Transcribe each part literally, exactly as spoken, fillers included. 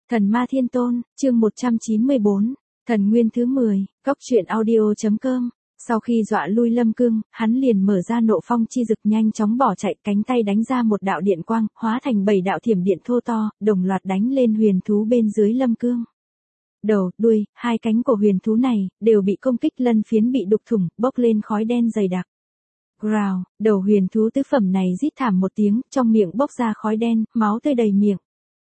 Thần Ma Thiên Tôn, chương một trăm chín mươi bốn, Thần Nguyên thứ mười, Cốc truyện audio.com. Sau khi dọa lui Lâm Cương, hắn liền mở ra nộ phong chi dực nhanh chóng bỏ chạy, cánh tay đánh ra một đạo điện quang, hóa thành bảy đạo thiểm điện thô to, đồng loạt đánh lên huyền thú bên dưới Lâm Cương. Đầu, đuôi, hai cánh của huyền thú này, đều bị công kích lân phiến bị đục thủng, bốc lên khói đen dày đặc. Growl, đầu huyền thú tứ phẩm này rít thảm một tiếng, trong miệng bốc ra khói đen, máu tươi đầy miệng.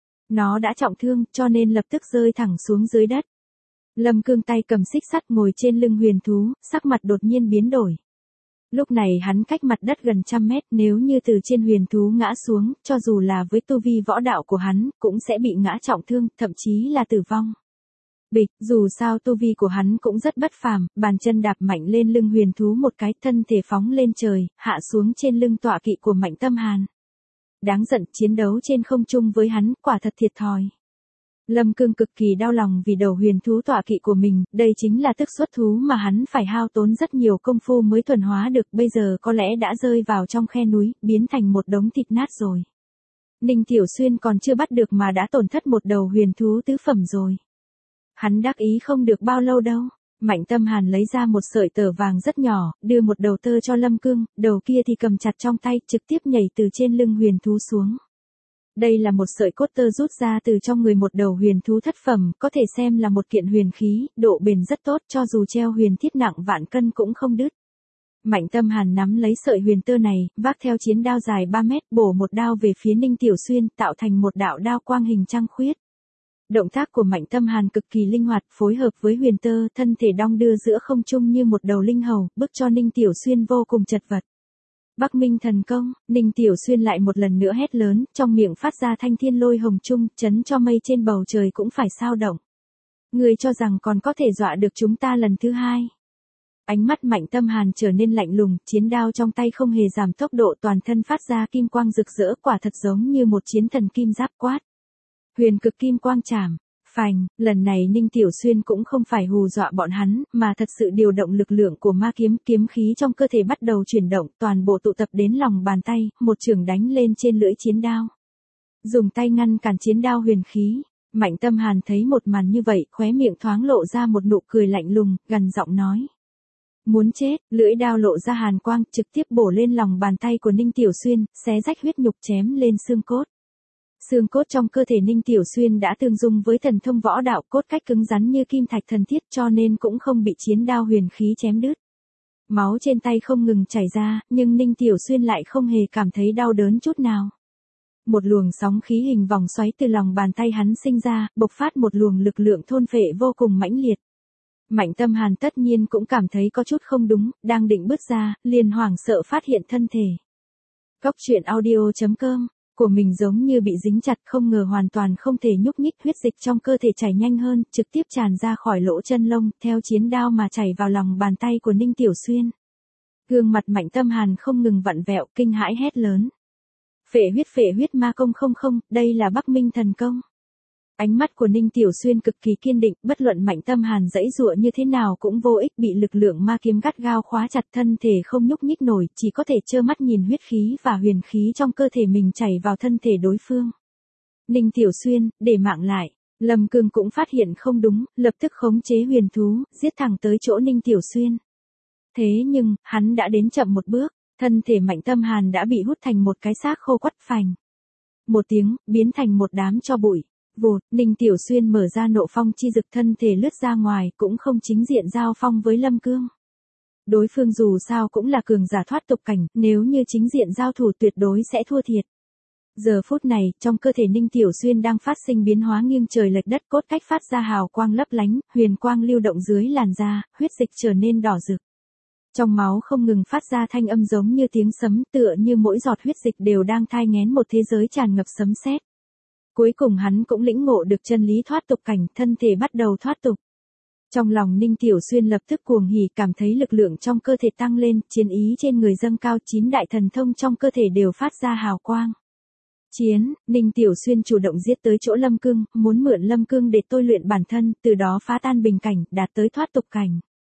Nó đã trọng thương, cho nên lập tức rơi thẳng xuống dưới đất. Lâm Cương tay cầm xích sắt ngồi trên lưng huyền thú, sắc mặt đột nhiên biến đổi. Lúc này hắn cách mặt đất gần trăm mét, nếu như từ trên huyền thú ngã xuống, cho dù là với tu vi võ đạo của hắn, cũng sẽ bị ngã trọng thương, thậm chí là tử vong. Bịch, dù sao tu vi của hắn cũng rất bất phàm, bàn chân đạp mạnh lên lưng huyền thú một cái, thân thể phóng lên trời, hạ xuống trên lưng tọa kỵ của Mạnh Tâm Hàn. Đáng giận, chiến đấu trên không trung với hắn, quả thật thiệt thòi. Lâm Cương cực kỳ đau lòng vì đầu huyền thú tọa kỵ của mình, đây chính là tức xuất thú mà hắn phải hao tốn rất nhiều công phu mới thuần hóa được, bây giờ có lẽ đã rơi vào trong khe núi, biến thành một đống thịt nát rồi. Ninh Tiểu Xuyên còn chưa bắt được mà đã tổn thất một đầu huyền thú tứ phẩm rồi. Hắn đắc ý không được bao lâu đâu. Mạnh Tâm Hàn lấy ra một sợi tờ vàng rất nhỏ, đưa một đầu tơ cho Lâm Cương, đầu kia thì cầm chặt trong tay, trực tiếp nhảy từ trên lưng huyền thú xuống. Đây là một sợi cốt tơ rút ra từ trong người một đầu huyền thú thất phẩm, có thể xem là một kiện huyền khí, độ bền rất tốt, cho dù treo huyền thiết nặng vạn cân cũng không đứt. Mạnh Tâm Hàn nắm lấy sợi huyền tơ này, vác theo chiến đao dài ba mét, bổ một đao về phía Ninh Tiểu Xuyên, tạo thành một đạo đao quang hình trăng khuyết. Động tác của Mạnh Tâm Hàn cực kỳ linh hoạt, phối hợp với huyền tơ, thân thể đong đưa giữa không trung như một đầu linh hầu, bức cho Ninh Tiểu Xuyên vô cùng chật vật. Bắc Minh thần công, Ninh Tiểu Xuyên lại một lần nữa hét lớn, trong miệng phát ra thanh thiên lôi hồng trung, chấn cho mây trên bầu trời cũng phải sao động. Người cho rằng còn có thể dọa được chúng ta lần thứ hai. Ánh mắt Mạnh Tâm Hàn trở nên lạnh lùng, chiến đao trong tay không hề giảm tốc độ, toàn thân phát ra kim quang rực rỡ, quả thật giống như một chiến thần kim giáp quát. Huyền cực kim quang chảm, phành, lần này Ninh Tiểu Xuyên cũng không phải hù dọa bọn hắn, mà thật sự điều động lực lượng của ma kiếm, kiếm khí trong cơ thể bắt đầu chuyển động, toàn bộ tụ tập đến lòng bàn tay, một chưởng đánh lên trên lưỡi chiến đao. Dùng tay ngăn cản chiến đao huyền khí, Mạnh Tâm Hàn thấy một màn như vậy, khóe miệng thoáng lộ ra một nụ cười lạnh lùng, gằn giọng nói. Muốn chết, lưỡi đao lộ ra hàn quang, trực tiếp bổ lên lòng bàn tay của Ninh Tiểu Xuyên, xé rách huyết nhục chém lên xương cốt. Xương cốt trong cơ thể Ninh Tiểu Xuyên đã tương dung với thần thông võ đạo, cốt cách cứng rắn như kim thạch thần thiết, cho nên cũng không bị chiến đao huyền khí chém đứt. Máu trên tay không ngừng chảy ra, nhưng Ninh Tiểu Xuyên lại không hề cảm thấy đau đớn chút nào. Một luồng sóng khí hình vòng xoáy từ lòng bàn tay hắn sinh ra, bộc phát một luồng lực lượng thôn phệ vô cùng mãnh liệt. Mạnh Tâm Hàn tất nhiên cũng cảm thấy có chút không đúng, đang định bước ra, liền hoảng sợ phát hiện thân thể. Cốc truyện audio.com của mình giống như bị dính chặt, không ngờ hoàn toàn không thể nhúc nhích, huyết dịch trong cơ thể chảy nhanh hơn, trực tiếp tràn ra khỏi lỗ chân lông, theo chiến đao mà chảy vào lòng bàn tay của Ninh Tiểu Xuyên. Gương mặt Mạnh Tâm Hàn không ngừng vặn vẹo, kinh hãi hét lớn. Phệ huyết phệ huyết ma công không không, đây là Bắc Minh thần công. Ánh mắt của Ninh Tiểu Xuyên cực kỳ kiên định, bất luận Mạnh Tâm Hàn giãy giụa như thế nào cũng vô ích, bị lực lượng ma kiếm gắt gao khóa chặt, thân thể không nhúc nhích nổi, chỉ có thể trơ mắt nhìn huyết khí và huyền khí trong cơ thể mình chảy vào thân thể đối phương. Ninh Tiểu Xuyên, để mạng lại. Lâm Cương cũng phát hiện không đúng, lập tức khống chế huyền thú, giết thẳng tới chỗ Ninh Tiểu Xuyên. Thế nhưng, hắn đã đến chậm một bước, thân thể Mạnh Tâm Hàn đã bị hút thành một cái xác khô quắt phành. Một tiếng, biến thành một đám tro bụi. Vụt, Ninh Tiểu Xuyên mở ra nộ phong chi dực, thân thể lướt ra ngoài, cũng không chính diện giao phong với Lâm Cương. Đối phương dù sao cũng là cường giả thoát tục cảnh, nếu như chính diện giao thủ tuyệt đối sẽ thua thiệt. Giờ phút này, trong cơ thể Ninh Tiểu Xuyên đang phát sinh biến hóa nghiêng trời lệch đất, cốt cách phát ra hào quang lấp lánh, huyền quang lưu động dưới làn da, huyết dịch trở nên đỏ rực. Trong máu không ngừng phát ra thanh âm giống như tiếng sấm, tựa như mỗi giọt huyết dịch đều đang thai nghén một thế giới tràn ngập sấm sét. Cuối cùng hắn cũng lĩnh ngộ được chân lý thoát tục cảnh, thân thể bắt đầu thoát tục. Trong lòng Ninh Tiểu Xuyên lập tức cuồng hỉ, cảm thấy lực lượng trong cơ thể tăng lên, chiến ý trên người dâng cao, chín đại thần thông trong cơ thể đều phát ra hào quang. Chiến, Ninh Tiểu Xuyên chủ động giết tới chỗ Lâm Cương, muốn mượn Lâm Cương để tôi luyện bản thân, từ đó phá tan bình cảnh, đạt tới thoát tục cảnh.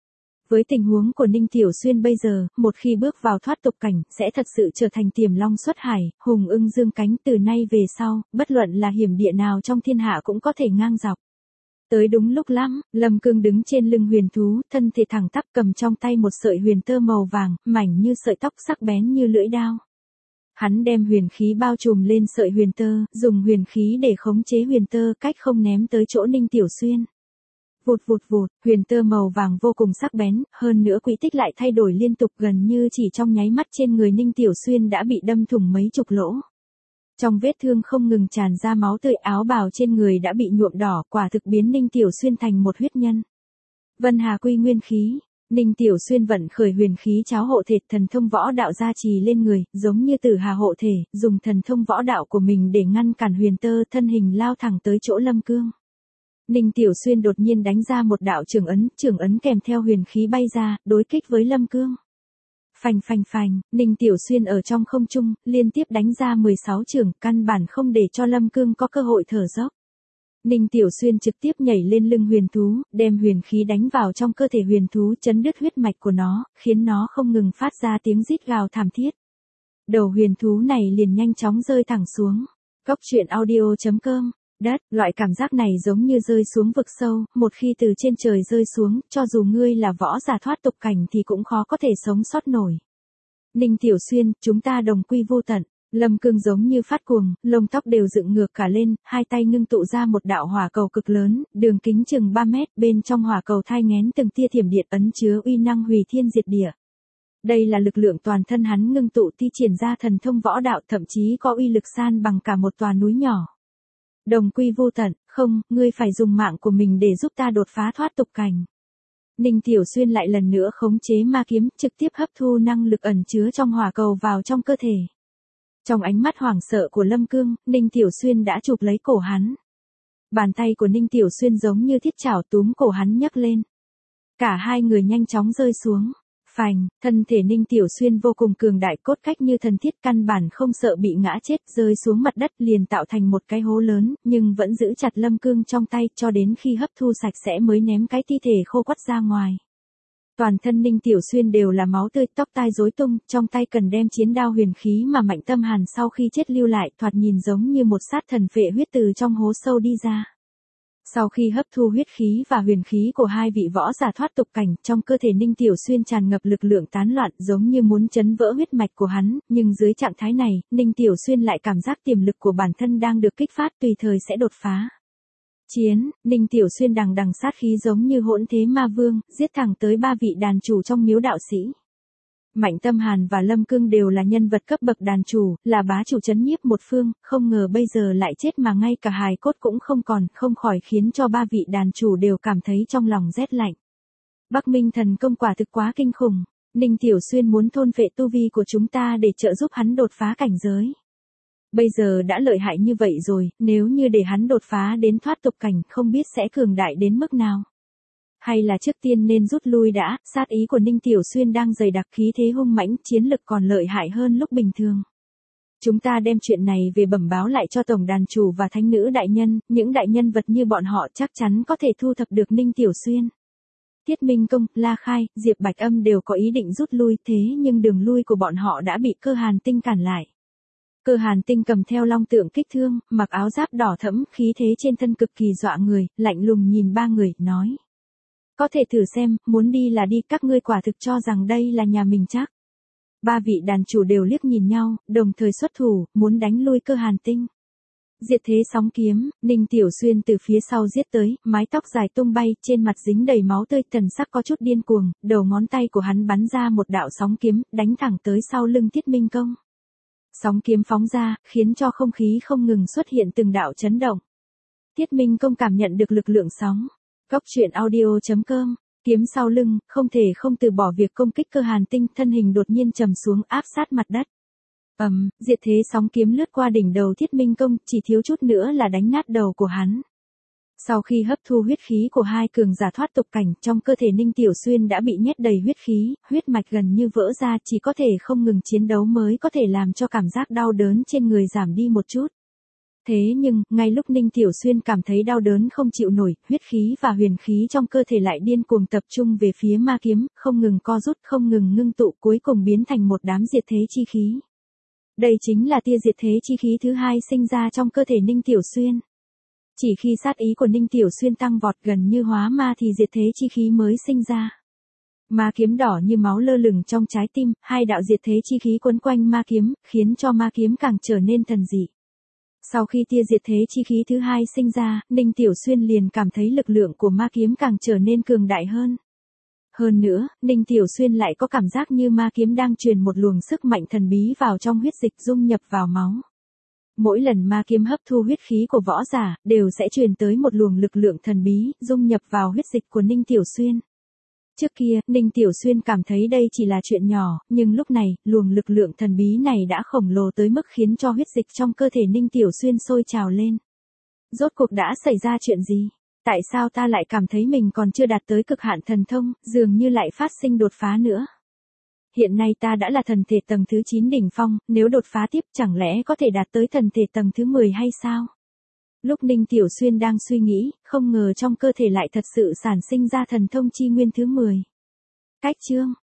Với tình huống của Ninh Tiểu Xuyên bây giờ, một khi bước vào thoát tục cảnh, sẽ thật sự trở thành tiềm long xuất hải, hùng ưng dương cánh từ nay về sau, bất luận là hiểm địa nào trong thiên hạ cũng có thể ngang dọc. Tới đúng lúc lắm, Lâm Cương đứng trên lưng huyền thú, thân thể thẳng tắp cầm trong tay một sợi huyền tơ màu vàng, mảnh như sợi tóc sắc bén như lưỡi đao. Hắn đem huyền khí bao trùm lên sợi huyền tơ, dùng huyền khí để khống chế huyền tơ cách không ném tới chỗ Ninh Tiểu Xuyên. Vụt vụt vụt, huyền tơ màu vàng vô cùng sắc bén, hơn nữa quỹ tích lại thay đổi liên tục gần như chỉ trong nháy mắt trên người Ninh Tiểu Xuyên đã bị đâm thủng mấy chục lỗ. Trong vết thương không ngừng tràn ra máu tươi, áo bào trên người đã bị nhuộm đỏ, quả thực biến Ninh Tiểu Xuyên thành một huyết nhân. Vân Hà Quy Nguyên Khí, Ninh Tiểu Xuyên vận khởi huyền khí cháo hộ thể, thần thông võ đạo gia trì lên người, giống như Tử Hà hộ thể, dùng thần thông võ đạo của mình để ngăn cản huyền tơ, thân hình lao thẳng tới chỗ Lâm Cương. Ninh Tiểu Xuyên đột nhiên đánh ra một đạo trường ấn, trường ấn kèm theo huyền khí bay ra, đối kích với Lâm Cương. Phành phành phành, Ninh Tiểu Xuyên ở trong không trung, liên tiếp đánh ra mười sáu trường, căn bản không để cho Lâm Cương có cơ hội thở dốc. Ninh Tiểu Xuyên trực tiếp nhảy lên lưng huyền thú, đem huyền khí đánh vào trong cơ thể huyền thú, chấn đứt huyết mạch của nó, khiến nó không ngừng phát ra tiếng rít gào thảm thiết. Đầu huyền thú này liền nhanh chóng rơi thẳng xuống. Cốc truyện audio chấm com. Đất, loại cảm giác này giống như rơi xuống vực sâu, một khi từ trên trời rơi xuống, cho dù ngươi là võ giả thoát tục cảnh thì cũng khó có thể sống sót nổi. Ninh Tiểu Xuyên, chúng ta đồng quy vô tận. Lâm Cương giống như phát cuồng, lông tóc đều dựng ngược cả lên, hai tay ngưng tụ ra một đạo hỏa cầu cực lớn, đường kính chừng ba mét, bên trong hỏa cầu thai nghén từng tia thiểm điện ấn chứa uy năng hủy thiên diệt địa. Đây là lực lượng toàn thân hắn ngưng tụ thi triển ra thần thông võ đạo, thậm chí có uy lực san bằng cả một tòa núi nhỏ. Đồng quy vô tận, không, ngươi phải dùng mạng của mình để giúp ta đột phá thoát tục cảnh. Ninh Tiểu Xuyên lại lần nữa khống chế ma kiếm, trực tiếp hấp thu năng lực ẩn chứa trong hỏa cầu vào trong cơ thể. Trong ánh mắt hoảng sợ của Lâm Cương, Ninh Tiểu Xuyên đã chụp lấy cổ hắn. Bàn tay của Ninh Tiểu Xuyên giống như thiết chảo túm cổ hắn nhấc lên. Cả hai người nhanh chóng rơi xuống. Phành, thân thể Ninh Tiểu Xuyên vô cùng cường đại, cốt cách như thần thiết, căn bản không sợ bị ngã chết, rơi xuống mặt đất liền tạo thành một cái hố lớn, nhưng vẫn giữ chặt Lâm Cương trong tay cho đến khi hấp thu sạch sẽ mới ném cái thi thể khô quắt ra ngoài. Toàn thân Ninh Tiểu Xuyên đều là máu tươi, tóc tai rối tung, trong tay cần đem chiến đao huyền khí mà Mạnh Tâm Hàn sau khi chết lưu lại, thoạt nhìn giống như một sát thần phệ huyết từ trong hố sâu đi ra. Sau khi hấp thu huyết khí và huyền khí của hai vị võ giả thoát tục cảnh, trong cơ thể Ninh Tiểu Xuyên tràn ngập lực lượng tán loạn, giống như muốn chấn vỡ huyết mạch của hắn, nhưng dưới trạng thái này, Ninh Tiểu Xuyên lại cảm giác tiềm lực của bản thân đang được kích phát, tùy thời sẽ đột phá. Chiến, Ninh Tiểu Xuyên đằng đằng sát khí giống như hỗn thế ma vương, giết thẳng tới ba vị đàn chủ trong miếu đạo sĩ. Mạnh Tâm Hàn và Lâm Cương đều là nhân vật cấp bậc đàn chủ, là bá chủ trấn nhiếp một phương, không ngờ bây giờ lại chết mà ngay cả hài cốt cũng không còn, không khỏi khiến cho ba vị đàn chủ đều cảm thấy trong lòng rét lạnh. Bắc Minh thần công quả thực quá kinh khủng, Ninh Tiểu Xuyên muốn thôn phệ tu vi của chúng ta để trợ giúp hắn đột phá cảnh giới. Bây giờ đã lợi hại như vậy rồi, nếu như để hắn đột phá đến thoát tục cảnh không biết sẽ cường đại đến mức nào. Hay là trước tiên nên rút lui đã, sát ý của Ninh Tiểu Xuyên đang dày đặc, khí thế hung mãnh, chiến lực còn lợi hại hơn lúc bình thường. Chúng ta đem chuyện này về bẩm báo lại cho tổng đàn chủ và thánh nữ đại nhân, những đại nhân vật như bọn họ chắc chắn có thể thu thập được Ninh Tiểu Xuyên. Tiết Minh Công, La Khai, Diệp Bạch Âm đều có ý định rút lui, thế nhưng đường lui của bọn họ đã bị Cơ Hàn Tinh cản lại. Cơ Hàn Tinh cầm theo long tượng kích thương, mặc áo giáp đỏ thẫm, khí thế trên thân cực kỳ dọa người, lạnh lùng nhìn ba người, nói. Có thể thử xem, muốn đi là đi, các ngươi quả thực cho rằng đây là nhà mình chắc. Ba vị đàn chủ đều liếc nhìn nhau, đồng thời xuất thủ, muốn đánh lui Cơ Hàn Tinh. Diệt thế sóng kiếm, Ninh Tiểu Xuyên từ phía sau giết tới, mái tóc dài tung bay, trên mặt dính đầy máu tươi, thần sắc có chút điên cuồng, đầu ngón tay của hắn bắn ra một đạo sóng kiếm, đánh thẳng tới sau lưng Tiết Minh Công. Sóng kiếm phóng ra, khiến cho không khí không ngừng xuất hiện từng đạo chấn động. Tiết Minh Công cảm nhận được lực lượng sóng. Cốc truyện audio chấm com, kiếm sau lưng, không thể không từ bỏ việc công kích Cơ Hàn Tinh, thân hình đột nhiên trầm xuống áp sát mặt đất. Ầm, um, diệt thế sóng kiếm lướt qua đỉnh đầu Thiết Minh Công, chỉ thiếu chút nữa là đánh nát đầu của hắn. Sau khi hấp thu huyết khí của hai cường giả thoát tục cảnh, trong cơ thể Ninh Tiểu Xuyên đã bị nhét đầy huyết khí, huyết mạch gần như vỡ ra, chỉ có thể không ngừng chiến đấu mới có thể làm cho cảm giác đau đớn trên người giảm đi một chút. Thế nhưng, ngay lúc Ninh Tiểu Xuyên cảm thấy đau đớn không chịu nổi, huyết khí và huyền khí trong cơ thể lại điên cuồng tập trung về phía ma kiếm, không ngừng co rút, không ngừng ngưng tụ, cuối cùng biến thành một đám diệt thế chi khí. Đây chính là tia diệt thế chi khí thứ hai sinh ra trong cơ thể Ninh Tiểu Xuyên. Chỉ khi sát ý của Ninh Tiểu Xuyên tăng vọt gần như hóa ma thì diệt thế chi khí mới sinh ra. Ma kiếm đỏ như máu lơ lửng trong trái tim, hai đạo diệt thế chi khí quấn quanh ma kiếm, khiến cho ma kiếm càng trở nên thần dị. Sau khi tia diệt thế chi khí thứ hai sinh ra, Ninh Tiểu Xuyên liền cảm thấy lực lượng của ma kiếm càng trở nên cường đại hơn. Hơn nữa, Ninh Tiểu Xuyên lại có cảm giác như ma kiếm đang truyền một luồng sức mạnh thần bí vào trong huyết dịch dung nhập vào máu. Mỗi lần ma kiếm hấp thu huyết khí của võ giả, đều sẽ truyền tới một luồng lực lượng thần bí, dung nhập vào huyết dịch của Ninh Tiểu Xuyên. Trước kia, Ninh Tiểu Xuyên cảm thấy đây chỉ là chuyện nhỏ, nhưng lúc này, luồng lực lượng thần bí này đã khổng lồ tới mức khiến cho huyết dịch trong cơ thể Ninh Tiểu Xuyên sôi trào lên. Rốt cuộc đã xảy ra chuyện gì? Tại sao ta lại cảm thấy mình còn chưa đạt tới cực hạn thần thông, dường như lại phát sinh đột phá nữa? Hiện nay ta đã là thần thể tầng thứ chín đỉnh phong, nếu đột phá tiếp chẳng lẽ có thể đạt tới thần thể tầng thứ mười hay sao? Lúc Ninh Tiểu Xuyên đang suy nghĩ, không ngờ trong cơ thể lại thật sự sản sinh ra thần thông chi nguyên thứ mười. Cách chương